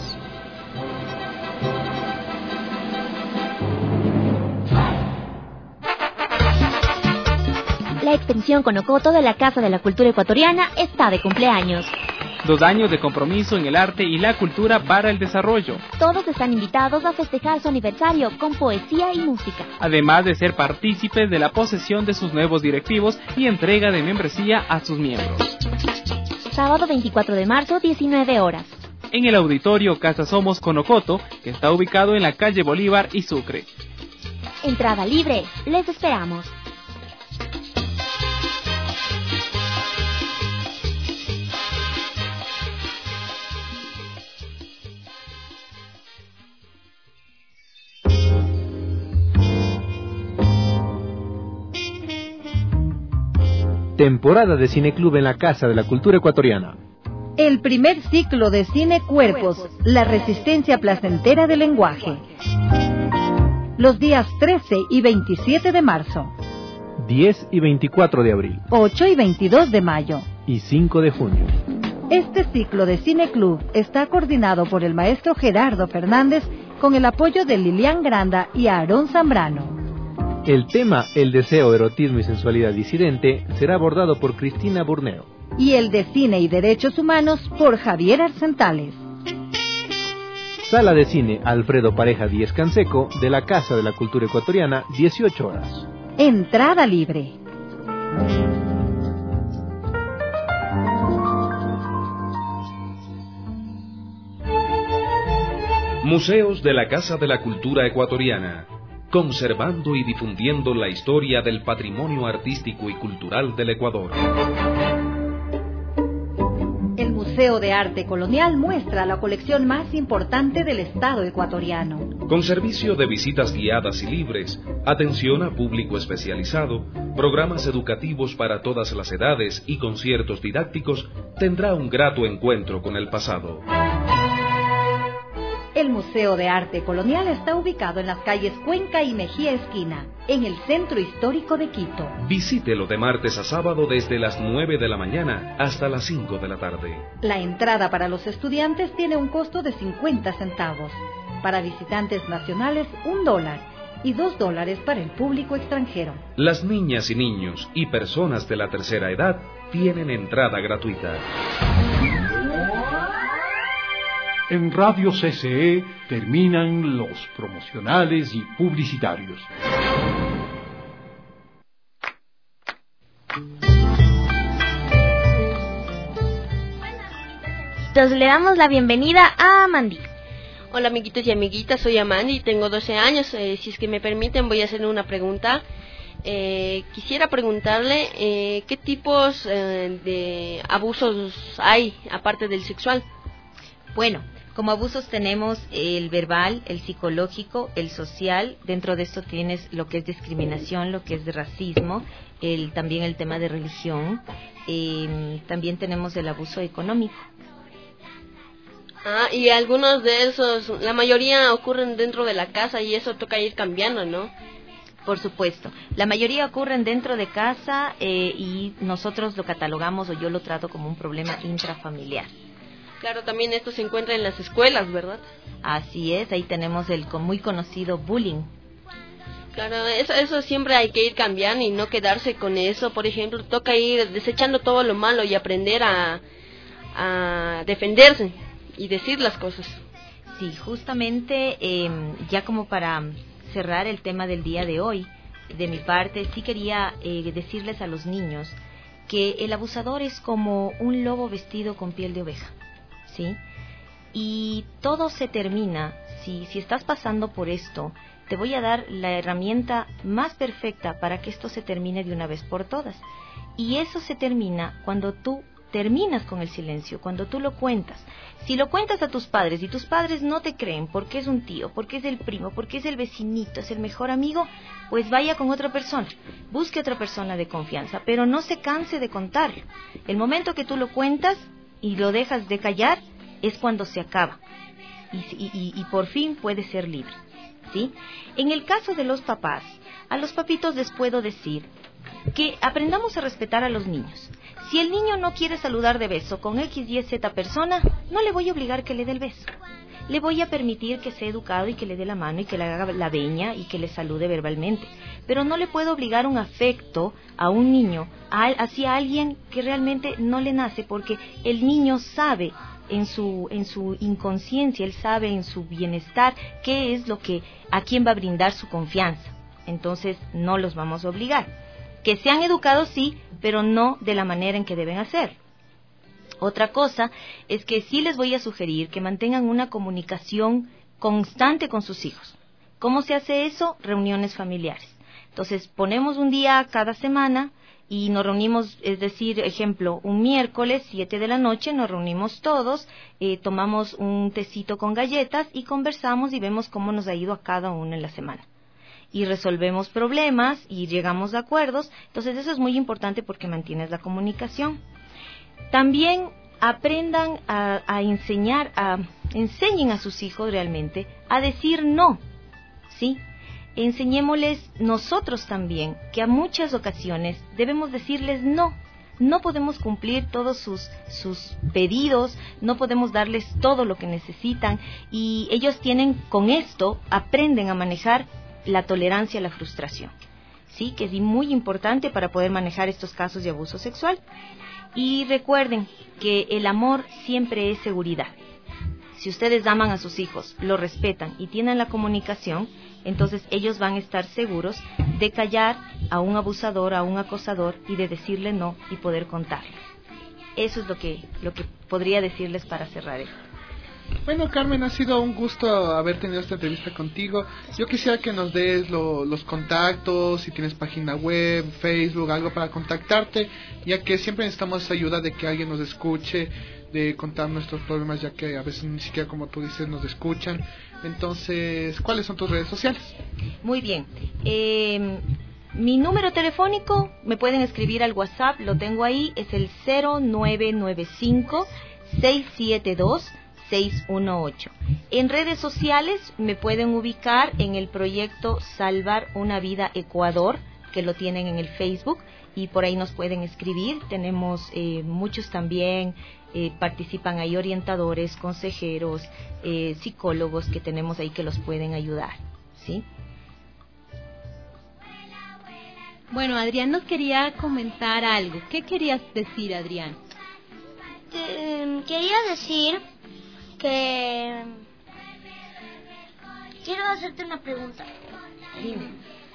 La extensión Conocoto de la Casa de la Cultura Ecuatoriana está de cumpleaños. 2 años de compromiso en el arte y la cultura para el desarrollo. Todos están invitados a festejar su aniversario con poesía y música. Además de ser partícipes de la posesión de sus nuevos directivos y entrega de membresía a sus miembros. Sábado 24 de marzo, 19 horas. En el auditorio Casa Somos Conocoto, que está ubicado en la calle Bolívar y Sucre. Entrada libre, les esperamos. Temporada de Cineclub en la Casa de la Cultura Ecuatoriana. El primer ciclo de Cine Cuerpos, la resistencia placentera del lenguaje. Los días 13 y 27 de marzo. 10 y 24 de abril. 8 y 22 de mayo. Y 5 de junio. Este ciclo de Cineclub está coordinado por el maestro Gerardo Fernández con el apoyo de Lilian Granda y Aarón Zambrano. El tema, el deseo, erotismo y sensualidad disidente, será abordado por Cristina Burneo. Y el de Cine y Derechos Humanos por Javier Arcentales. Sala de Cine Alfredo Pareja Díez Canseco, de la Casa de la Cultura Ecuatoriana, 18 horas. Entrada libre. Museos de la Casa de la Cultura Ecuatoriana, conservando y difundiendo la historia del patrimonio artístico y cultural del Ecuador. El Museo de Arte Colonial muestra la colección más importante del Estado ecuatoriano. Con servicio de visitas guiadas y libres, atención a público especializado, programas educativos para todas las edades y conciertos didácticos, tendrá un grato encuentro con el pasado. El Museo de Arte Colonial está ubicado en las calles Cuenca y Mejía Esquina, en el centro histórico de Quito. Visítelo de martes a sábado desde las 9 de la mañana hasta las 5 de la tarde. La entrada para los estudiantes tiene un costo de 50 centavos. Para visitantes nacionales, $1 y $2 para el público extranjero. Las niñas y niños y personas de la tercera edad tienen entrada gratuita. En Radio CCE terminan los promocionales y publicitarios. Entonces le damos la bienvenida a Mandy. Hola amiguitos y amiguitas, soy Amanda y tengo 12 años. Si es que me permiten voy a hacer una pregunta. Quisiera preguntarle qué tipos de abusos hay aparte del sexual. Bueno, como abusos tenemos el verbal, el psicológico, el social. Dentro de esto tienes lo que es discriminación, lo que es racismo, también el tema de religión. También tenemos el abuso económico. Y algunos de esos, la mayoría ocurren dentro de la casa y eso toca ir cambiando, ¿no? Por supuesto. La mayoría ocurren dentro de casa y nosotros lo catalogamos o yo lo trato como un problema intrafamiliar. Claro, también esto se encuentra en las escuelas, ¿verdad? Así es, ahí tenemos el muy conocido bullying. Claro, eso siempre hay que ir cambiando y no quedarse con eso. Por ejemplo, toca ir desechando todo lo malo y aprender a defenderse y decir las cosas. Sí, justamente ya como para cerrar el tema del día de hoy, de mi parte sí quería decirles a los niños que el abusador es como un lobo vestido con piel de oveja. ¿Sí? Y todo se termina, si estás pasando por esto, te voy a dar la herramienta más perfecta para que esto se termine de una vez por todas. Y eso se termina cuando tú terminas con el silencio, cuando tú lo cuentas. Si lo cuentas a tus padres y tus padres no te creen porque es un tío, porque es el primo, porque es el vecinito, es el mejor amigo, pues vaya con otra persona, busque otra persona de confianza, pero no se canse de contarlo. El momento que tú lo cuentas y lo dejas de callar, es cuando se acaba y por fin puedes ser libre, ¿sí? En el caso de los papás, a los papitos les puedo decir que aprendamos a respetar a los niños. Si el niño no quiere saludar de beso con X, Y, Z persona, no le voy a obligar que le dé el beso. le voy a permitir que sea educado y que le dé la mano y que le haga la veña y que le salude verbalmente. Pero no le puedo obligar un afecto a un niño hacia alguien que realmente no le nace, porque el niño sabe en su inconsciencia, él sabe en su bienestar qué es a quién va a brindar su confianza. Entonces no los vamos a obligar. Que sean educados sí, pero no de la manera en que deben hacer. Otra cosa es que sí les voy a sugerir que mantengan una comunicación constante con sus hijos. ¿Cómo se hace eso? Reuniones familiares. Entonces ponemos un día cada semana y nos reunimos, es decir, ejemplo, un miércoles 7 de la noche nos reunimos todos, tomamos un tecito con galletas y conversamos y vemos cómo nos ha ido a cada uno en la semana. Y resolvemos problemas y llegamos a acuerdos. Entonces eso es muy importante porque mantienes la comunicación. También aprendan a enseñen a sus hijos realmente a decir no, ¿sí? Enseñémosles nosotros también que a muchas ocasiones debemos decirles no. No podemos cumplir todos sus pedidos, no podemos darles todo lo que necesitan, y ellos con esto aprenden a manejar la tolerancia a la frustración, ¿sí? Que es muy importante para poder manejar estos casos de abuso sexual. Y recuerden que el amor siempre es seguridad. Si ustedes aman a sus hijos, lo respetan y tienen la comunicación, entonces ellos van a estar seguros de callar a un abusador, a un acosador, y de decirle no y poder contarle. Eso es lo que podría decirles para cerrar esto. Bueno, Carmen, ha sido un gusto haber tenido esta entrevista contigo. Yo quisiera que nos des los contactos, si tienes página web, Facebook, algo para contactarte, ya que siempre necesitamos ayuda de que alguien nos escuche, de contar nuestros problemas, ya que a veces ni siquiera, como tú dices, nos escuchan. Entonces, ¿cuáles son tus redes sociales? Muy bien. Mi número telefónico, me pueden escribir al WhatsApp, lo tengo ahí, es el 0995-672-618. En redes sociales me pueden ubicar en el proyecto Salvar una Vida Ecuador, que lo tienen en el Facebook, y por ahí nos pueden escribir. Tenemos muchos también, participan ahí orientadores, consejeros, psicólogos que tenemos ahí que los pueden ayudar, ¿sí? Bueno, Adrián nos quería comentar algo. ¿Qué querías decir, Adrián? Quería decir que quiero hacerte una pregunta. Dime.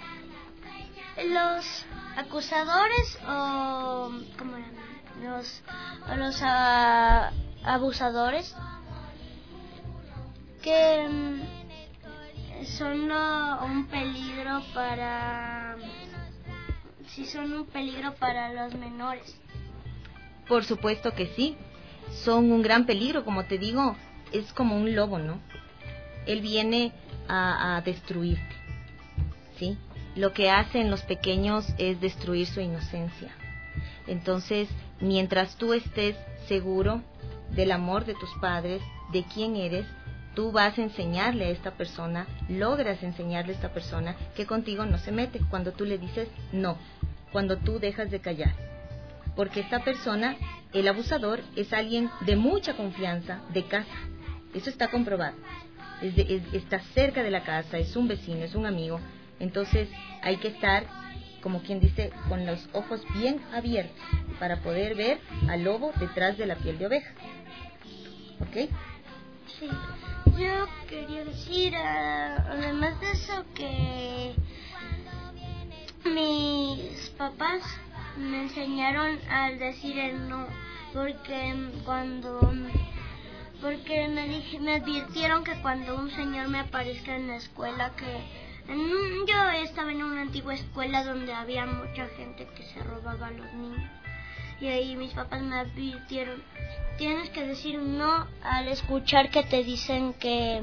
Los acusadores o ¿cómo eran? Los abusadores que son un peligro son un peligro para los menores. Por supuesto que sí, son un gran peligro, como te digo, es como un lobo, ¿no? Él viene a destruirte, ¿sí? Lo que hacen los pequeños es destruir su inocencia. Entonces, mientras tú estés seguro del amor de tus padres, de quién eres, tú vas a enseñarle a esta persona, logras enseñarle a esta persona que contigo no se mete, cuando tú le dices no, cuando tú dejas de callar. Porque esta persona, el abusador, es alguien de mucha confianza, de casa. Eso está comprobado. Está cerca de la casa, es un vecino, es un amigo. Entonces hay que estar, como quien dice, con los ojos bien abiertos para poder ver al lobo detrás de la piel de oveja. ¿Ok? Sí. Yo quería decir, además de eso, que mis papás me enseñaron a decir el no, porque me advirtieron que cuando un señor me aparezca en la escuela, yo estaba en una antigua escuela donde había mucha gente que se robaba a los niños, y ahí mis papás me advirtieron: tienes que decir no al escuchar que te dicen que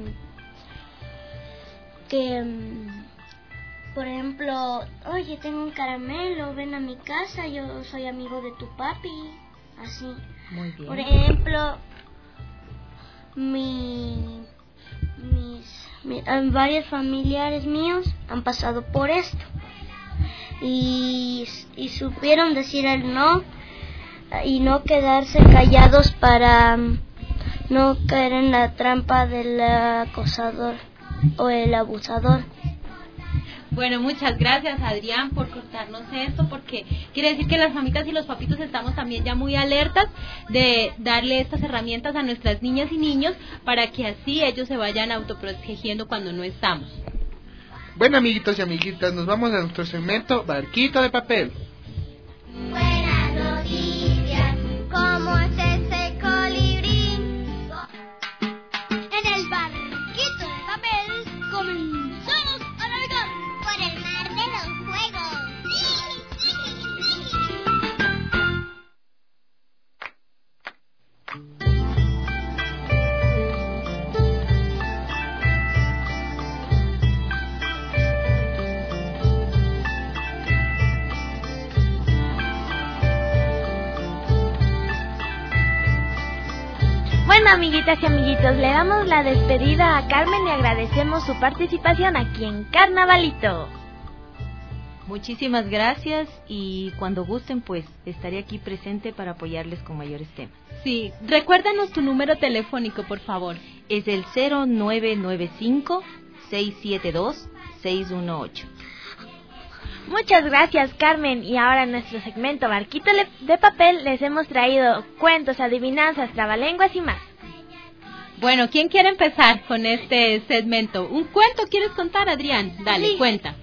por ejemplo, oye, tengo un caramelo, ven a mi casa, yo soy amigo de tu papi, así. Muy bien. Por ejemplo, varios familiares míos han pasado por esto y supieron decir el no y no quedarse callados para no caer en la trampa del acosador o el abusador. Bueno, muchas gracias, Adrián, por contarnos esto, porque quiere decir que las mamitas y los papitos estamos también ya muy alertas de darle estas herramientas a nuestras niñas y niños para que así ellos se vayan autoprotegiendo cuando no estamos. Bueno, amiguitos y amiguitas, nos vamos a nuestro segmento Barquito de Papel. Buenas noticias, ¿cómo es ese colibrí? En el barquito de papel comenzamos a navegar por el mar de los juegos. Bueno, amiguitas y amiguitos, le damos la despedida a Carmen y agradecemos su participación aquí en Carnavalito. Muchísimas gracias y cuando gusten pues estaré aquí presente para apoyarles con mayores temas. Sí, recuérdanos tu número telefónico, por favor. Es el 0995-672-618. Muchas gracias, Carmen. Y ahora en nuestro segmento Barquito de Papel les hemos traído cuentos, adivinanzas, trabalenguas y más. Bueno, ¿quién quiere empezar con este segmento? ¿Un cuento quieres contar, Adrián? Dale, sí. Cuenta.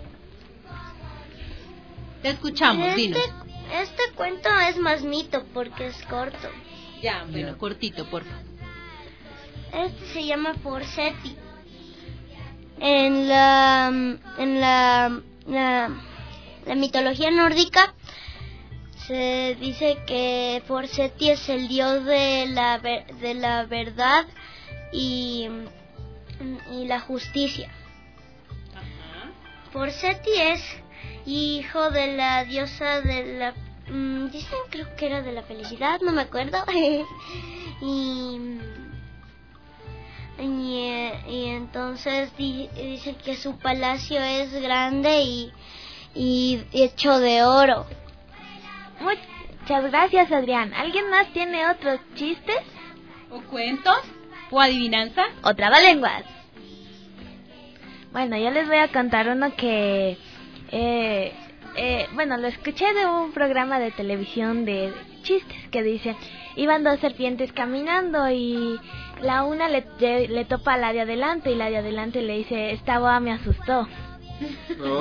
Te escuchamos, dinos. Este cuento es más mito porque es corto. Ya, bueno, cortito, por favor. Este se llama Forsetti. En la mitología nórdica se dice que Forsetti es el dios de la verdad y la justicia. Ajá. Forsetti es hijo de la diosa de la dicen, creo que era de la felicidad, no me acuerdo. y entonces dice que su palacio es grande y hecho de oro. Muchas gracias, Adrián. ¿Alguien más tiene otros chistes? ¿O cuentos? ¿O adivinanza? ¿O trabalenguas? Bueno, yo les voy a contar uno que... bueno, lo escuché de un programa de televisión de chistes que dice... Iban dos serpientes caminando y la una le topa a la de adelante y la de adelante le dice, esta boa me asustó. No.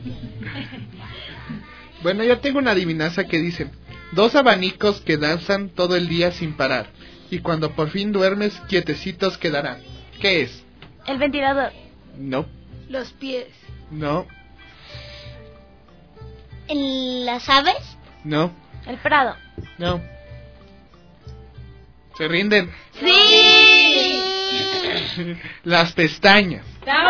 Bueno, yo tengo una adivinanza que dice, dos abanicos que danzan todo el día sin parar y cuando por fin duermes quietecitos quedarán. ¿Qué es? El ventilador. No. Los pies. No. ¿Las aves? No. El prado. No. ¿Se rinden? ¡Sí! Las pestañas.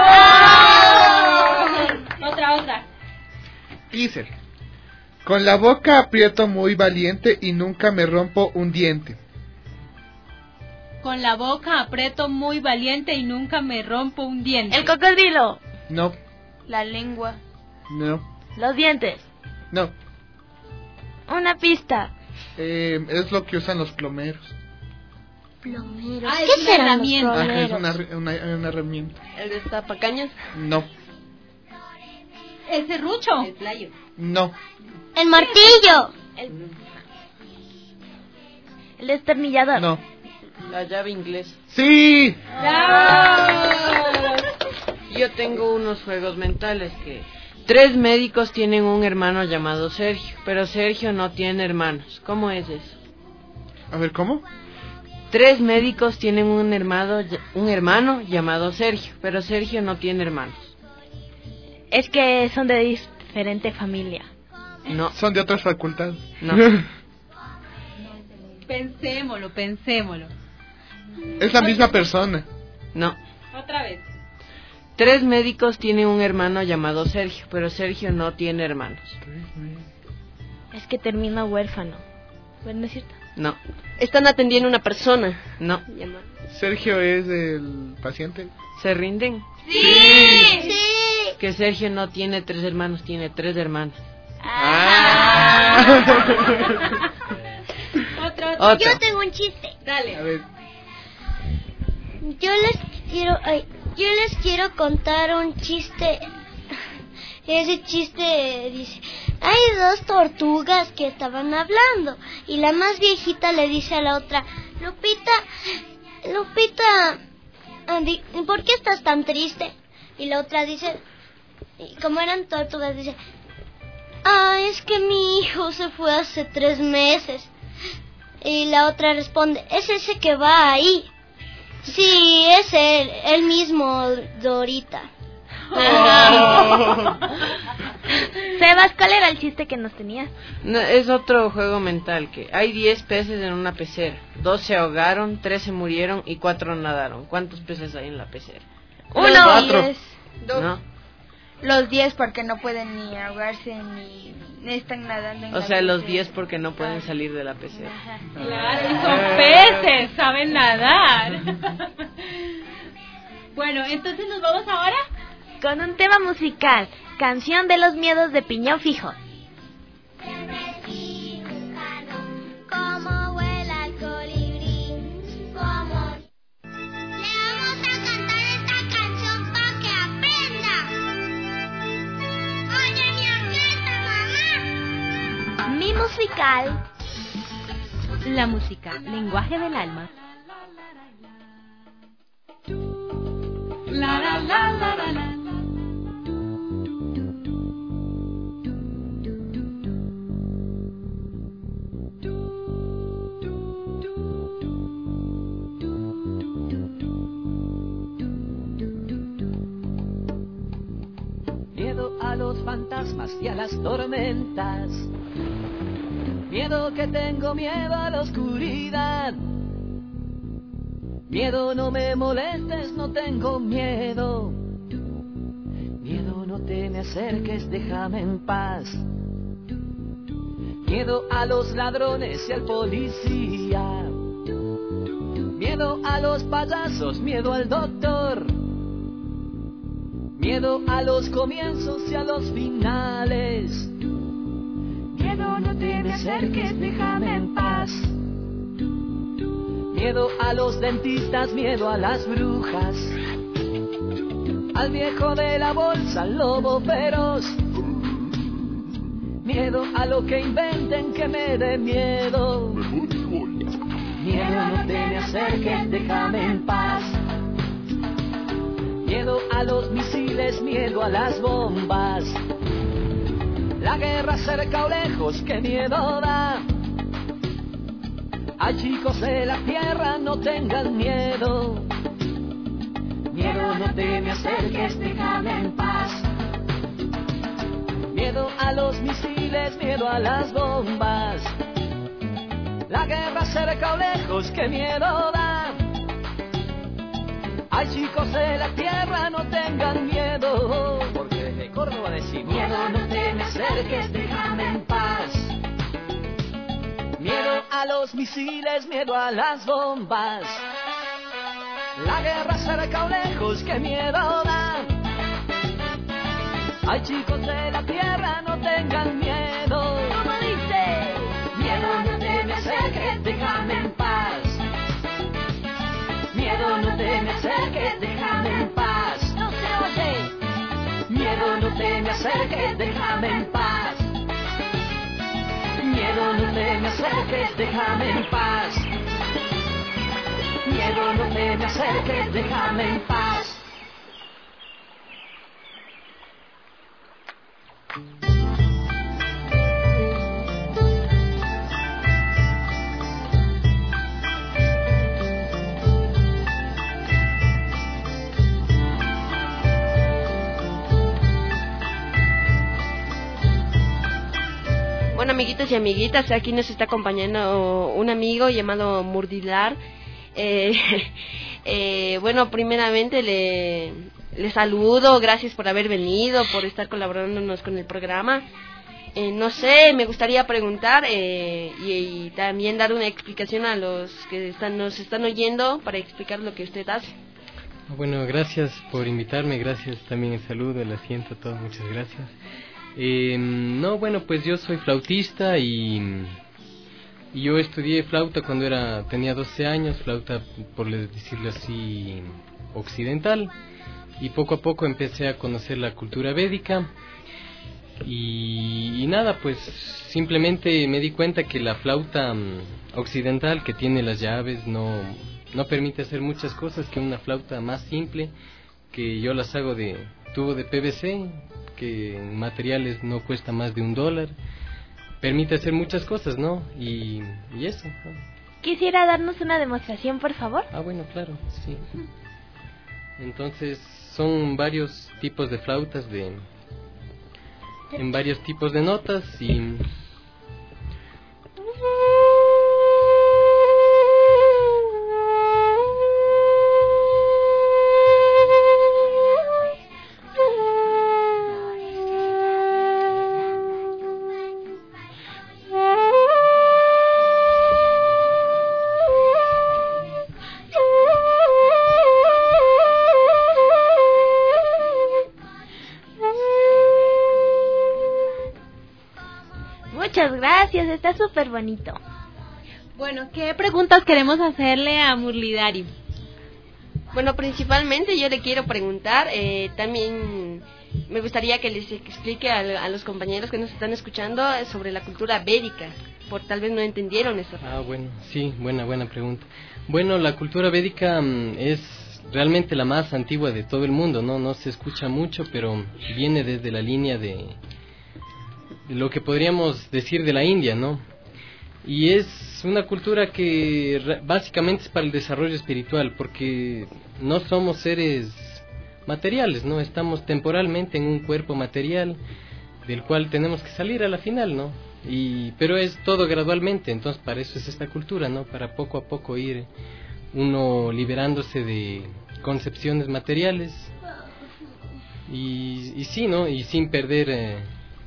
Otra. Dice, con la boca aprieto muy valiente y nunca me rompo un diente. Con la boca aprieto muy valiente y nunca me rompo un diente. El cocodrilo. No. La lengua. No. Los dientes. No. Una pista. Es lo que usan los plomeros. ¿Plomeros? ¿Qué es una herramienta? Es una herramienta. ¿El destapacaños? No. ¿El serrucho? El playo. No. El martillo. El destornillador. No. La llave inglesa. ¡Sí! Yo tengo unos juegos mentales que... 3 médicos tienen un hermano llamado Sergio, pero Sergio no tiene hermanos. ¿Cómo es eso? A ver, ¿cómo? 3 médicos tienen un hermano llamado Sergio, pero Sergio no tiene hermanos. Es que son de diferente familia. No. Son de otras facultades. No. Pensémoslo. Es la misma persona. No. Otra vez. 3 médicos tienen un hermano llamado Sergio, pero Sergio no tiene hermanos. Es que termina huérfano. ¿No es cierto? No. Están atendiendo a una persona. No. Sergio es el paciente. ¿Se rinden? Sí. Que Sergio no tiene 3 hermanos, tiene 3 hermanas. Otro. Yo tengo un chiste. Dale. A ver. Yo les quiero contar un chiste. Ese chiste dice: hay dos tortugas que estaban hablando y la más viejita le dice a la otra: Lupita, ¿por qué estás tan triste? Y la otra dice, y como eran tortugas, dice: es que mi hijo se fue hace 3 meses. Y la otra responde: es ese que va ahí. Sí, es él mismo, Dorita. Sebas, ¿cuál era el chiste que nos tenías? No, es otro juego mental, que hay 10 peces en una pecera. 2 se ahogaron, 3 se murieron y 4 nadaron. ¿Cuántos peces hay en la pecera? 1. 4. ¿No? Los 10 porque no pueden ni ahogarse ni están nadando en O la sea, los pecera. 10 porque no pueden salir de la pecera. Claro, y son peces, saben nadar. Bueno, entonces nos vamos ahora con un tema musical, Canción de los Miedos de Piñón Fijo. Cómo vuela el colibrí, cómo... Le vamos a cantar esta canción para que aprenda. Oye, mi orquesta, mamá. Mi musical. La música, lenguaje del alma. La la la la la la. Miedo a los fantasmas y a las tormentas. Miedo que tengo, miedo a la oscuridad. Miedo, no me molestes, no tengo miedo. Miedo, no te me acerques, déjame en paz. Miedo a los ladrones y al policía. Miedo a los payasos, miedo al doctor. Miedo a los comienzos y a los finales. Miedo, no te me acerques, déjame en paz. Miedo a los dentistas, miedo a las brujas. Al viejo de la bolsa, al lobo feroz. Miedo a lo que inventen que me dé miedo. Miedo, no te me acerques, déjame en paz. Miedo a los misiles, miedo a las bombas. La guerra cerca o lejos, qué miedo da. Ay, chicos de la tierra, no tengan miedo. Miedo, no te me acerques, déjame en paz. Miedo a los misiles, miedo a las bombas. La guerra cerca o lejos, qué miedo da. Ay, chicos de la tierra, no tengan miedo. Porque desde Córdoba decimos: miedo, no te me acerques, déjame en paz. Miedo a los misiles, miedo a las bombas. La guerra cerca o lejos, qué miedo da. Ay, chicos de la tierra, no tengan miedo. ¿Cómo dice? Miedo, no te me acerques, déjame en paz. Miedo, no te me acerques, déjame en paz. No se oye. Miedo, no te me acerques, déjame en paz. Miedo, no te me acerques, déjame en paz. Miedo, no te me acerques, déjame en paz. Bueno, amiguitos y amiguitas, aquí nos está acompañando un amigo llamado Murdilar. Bueno, primeramente le saludo, gracias por haber venido, por estar colaborándonos con el programa. No sé, me gustaría preguntar y también dar una explicación a los que nos están oyendo para explicar lo que usted hace. Bueno, gracias por invitarme, gracias también el saludo, el asiento, todo, muchas gracias. No, bueno, pues yo soy flautista y Y yo estudié flauta cuando tenía 12 años, flauta, por decirlo así, occidental. Y poco a poco empecé a conocer la cultura védica. Y nada, pues simplemente me di cuenta que la flauta occidental, que tiene las llaves, no permite hacer muchas cosas que una flauta más simple, que yo las hago de tubo de PVC, que en materiales no cuesta más de $1, permite hacer muchas cosas, ¿no? Y eso, ¿no? ¿Quisiera darnos una demostración, por favor? Bueno, claro, sí. Entonces, son varios tipos de flautas en varios tipos de notas y... Muchas gracias, está súper bonito. Bueno, ¿qué preguntas queremos hacerle a Murlidhari? Bueno, principalmente yo le quiero preguntar, también me gustaría que les explique a los compañeros que nos están escuchando sobre la cultura védica, por tal vez no entendieron eso. Bueno, sí, buena pregunta. Bueno, la cultura védica es realmente la más antigua de todo el mundo, no se escucha mucho, pero viene desde la línea de lo que podríamos decir de la India, ¿no? Y es una cultura que básicamente es para el desarrollo espiritual, porque no somos seres materiales, ¿no? Estamos temporalmente en un cuerpo material del cual tenemos que salir a la final, ¿no? Pero es todo gradualmente, entonces para eso es esta cultura, ¿no? Para poco a poco ir uno liberándose de concepciones materiales y sí, ¿no? Y sin perder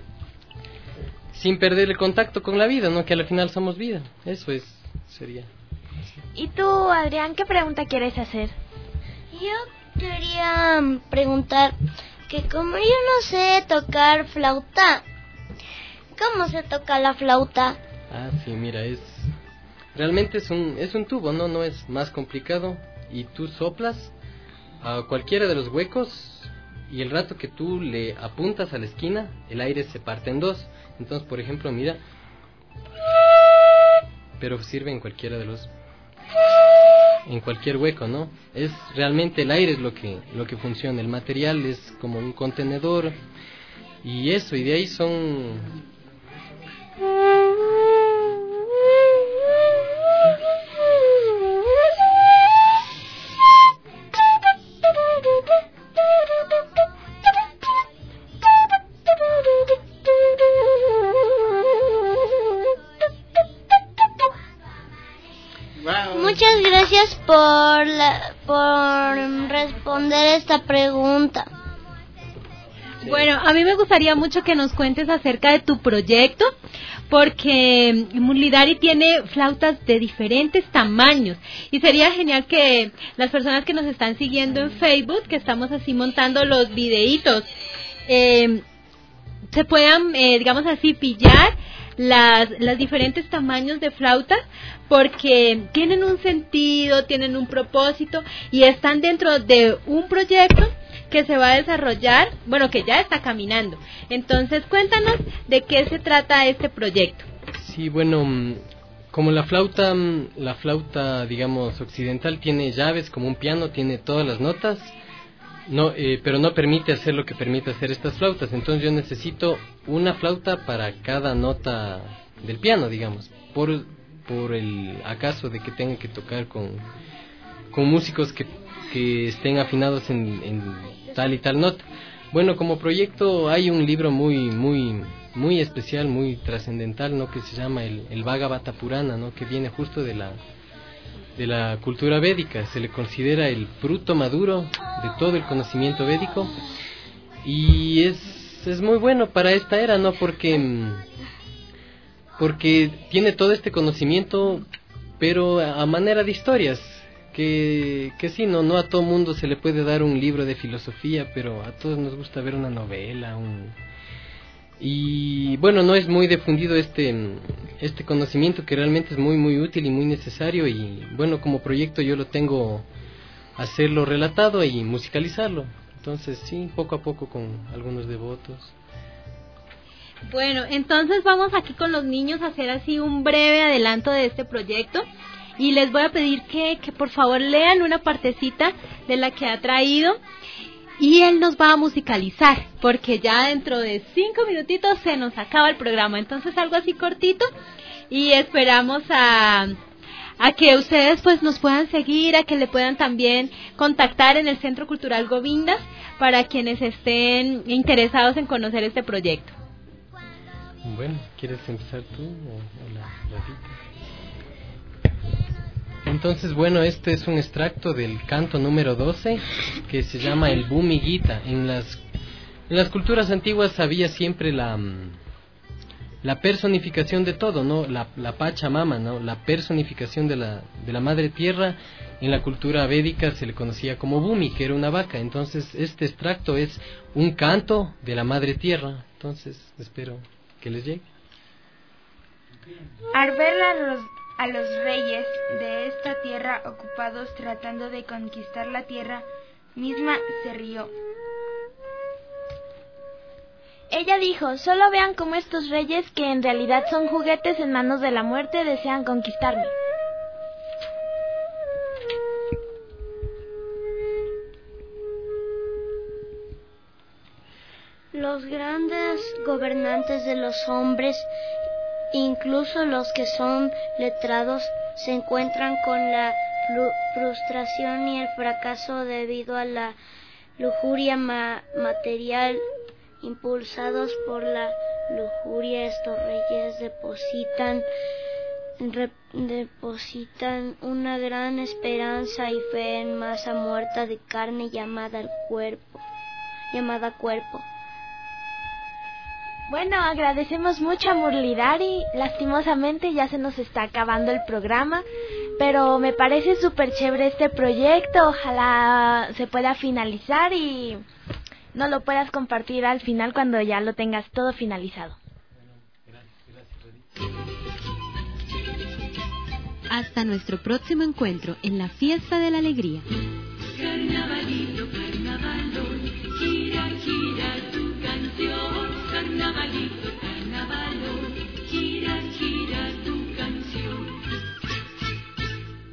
el contacto con la vida, ¿no? Que al final somos vida. Eso sería. ¿Y tú, Adrián, qué pregunta quieres hacer? Yo quería preguntar que como yo no sé tocar flauta, ¿cómo se toca la flauta? Sí, mira, realmente es un tubo, no es más complicado, y tú soplas a cualquiera de los huecos y el rato que tú le apuntas a la esquina, el aire se parte en dos. Entonces, por ejemplo, mira, pero sirve en cualquiera en cualquier hueco, ¿no? Realmente el aire es lo que funciona, el material es como un contenedor y de ahí son... Muchas gracias por responder esta pregunta. Bueno, a mí me gustaría mucho que nos cuentes acerca de tu proyecto, porque Murlidhari tiene flautas de diferentes tamaños y sería genial que las personas que nos están siguiendo en Facebook, que estamos así montando los videitos, se puedan, digamos así, pillar las diferentes tamaños de flautas, porque tienen un sentido, tienen un propósito y están dentro de un proyecto que se va a desarrollar, bueno, que ya está caminando. Entonces, cuéntanos de qué se trata este proyecto. Sí, bueno, como la flauta, digamos, occidental tiene llaves como un piano, tiene todas las notas, pero no permite hacer lo que permite hacer estas flautas. Entonces yo necesito una flauta para cada nota del piano, digamos, por el acaso de que tenga que tocar con músicos que estén afinados en tal y tal nota. Bueno, como proyecto hay un libro muy especial, muy trascendental, ¿no? Que se llama el Bhagavata Purana, ¿no? Que viene justo de la cultura védica. Se le considera el fruto maduro de todo el conocimiento védico y es muy bueno para esta era, ¿no? Porque tiene todo este conocimiento, pero a manera de historias, que sí, no a todo mundo se le puede dar un libro de filosofía, pero a todos nos gusta ver una novela, y bueno, no es muy difundido este este conocimiento que realmente es muy muy útil y muy necesario, y bueno, como proyecto yo lo tengo, hacerlo relatado y musicalizarlo. Entonces sí, poco a poco con algunos devotos. Bueno, entonces vamos aquí con los niños a hacer así un breve adelanto de este proyecto, y les voy a pedir que por favor lean una partecita de la que ha traído, y él nos va a musicalizar, porque ya dentro de 5 minutitos se nos acaba el programa. Entonces algo así cortito, y esperamos a que ustedes pues nos puedan seguir, a que le puedan también contactar en el Centro Cultural Govindas para quienes estén interesados en conocer este proyecto. Bueno, ¿quieres empezar tú o la Rafita? Entonces, bueno, este es un extracto del canto número 12 que se llama el Bumi Gita. En las culturas antiguas había siempre la personificación de todo, ¿no? La Pachamama, ¿no? La personificación de la madre tierra. En la cultura védica se le conocía como Bumi, que era una vaca. Entonces, este extracto es un canto de la madre tierra. Entonces, espero que les llegue. Al ver a los reyes de esta tierra ocupados tratando de conquistar la tierra misma, se rió. Ella dijo: solo vean cómo estos reyes, que en realidad son juguetes en manos de la muerte, desean conquistarme. Los grandes gobernantes de los hombres, incluso los que son letrados, se encuentran con la frustración y el fracaso debido a la lujuria material. Impulsados por la lujuria, estos reyes depositan una gran esperanza y fe en masa muerta de carne llamada cuerpo. Bueno, agradecemos mucho a Murlidari. Lastimosamente ya se nos está acabando el programa, pero me parece súper chévere este proyecto. Ojalá se pueda finalizar y no lo puedas compartir al final cuando ya lo tengas todo finalizado. Hasta nuestro próximo encuentro en la Fiesta de la Alegría. Carnavalito, carnavalón, gira, gira tu canción. Carnavalito,